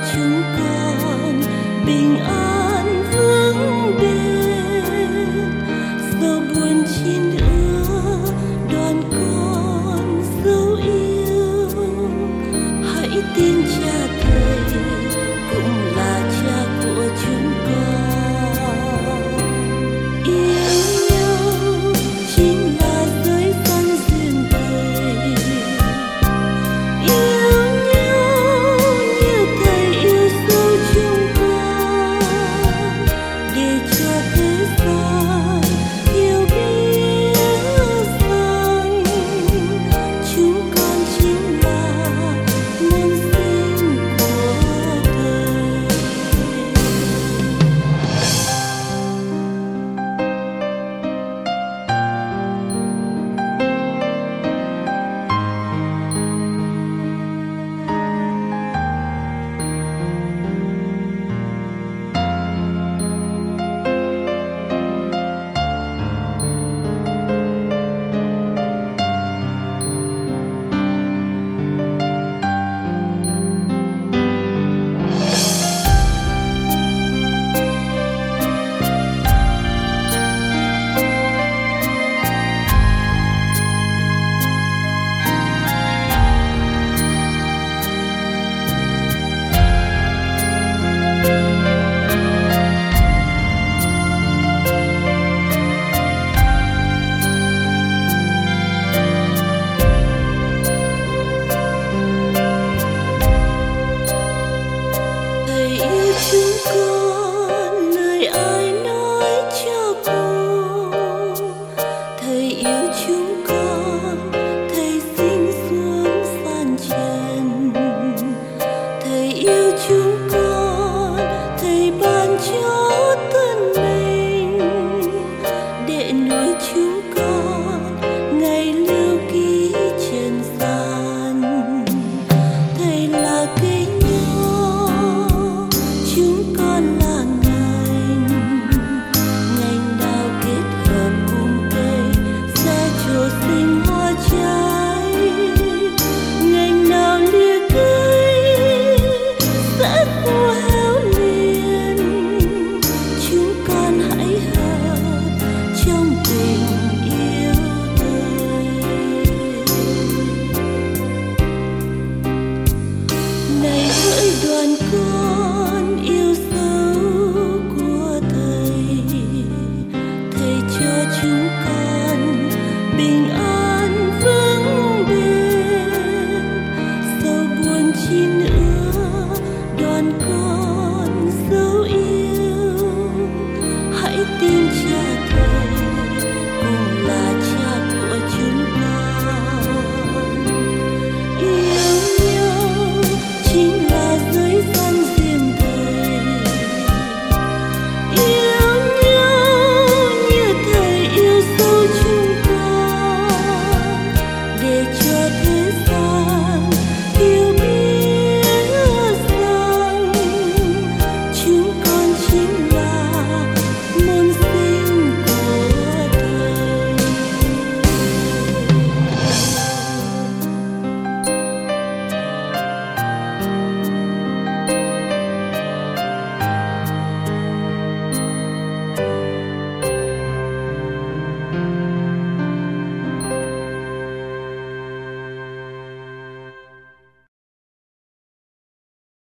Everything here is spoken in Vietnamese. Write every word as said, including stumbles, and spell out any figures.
chúng con bình an vững bền. Dẫu buồn chín ứa đoàn con dấu yêu, hãy tin cha thầy cũng là cha của chúng con. Yêu nhau chính là giới phận duyên đời, yêu nhau như thầy yêu dấu chúng con, để cho thế gian hiểu biết rằng chúng con chính là muôn sinh của thầy. Thầy yêu chúng con, lời ai nói cho cùng. Thầy yêu chúng con, thầy sinh xuống phàn trần. Thầy yêu chúng con, thầy ban cho thân mình, để nuôi chúng con ngày lưu ký trần gian. Thầy là cây nho, chúng con là ngành. Ngành nào kết hợp cùng cây sẽ trổ sinh hoa trái. Ngành nào lìa cây sẽ khô héo liền. Chúng con hãy hợp trong tình yêu thầy. Này hỡi đoàn con yêu dấu của thầy, thầy cho chúng con bình an vững bền. Dẫu buồn chi nữa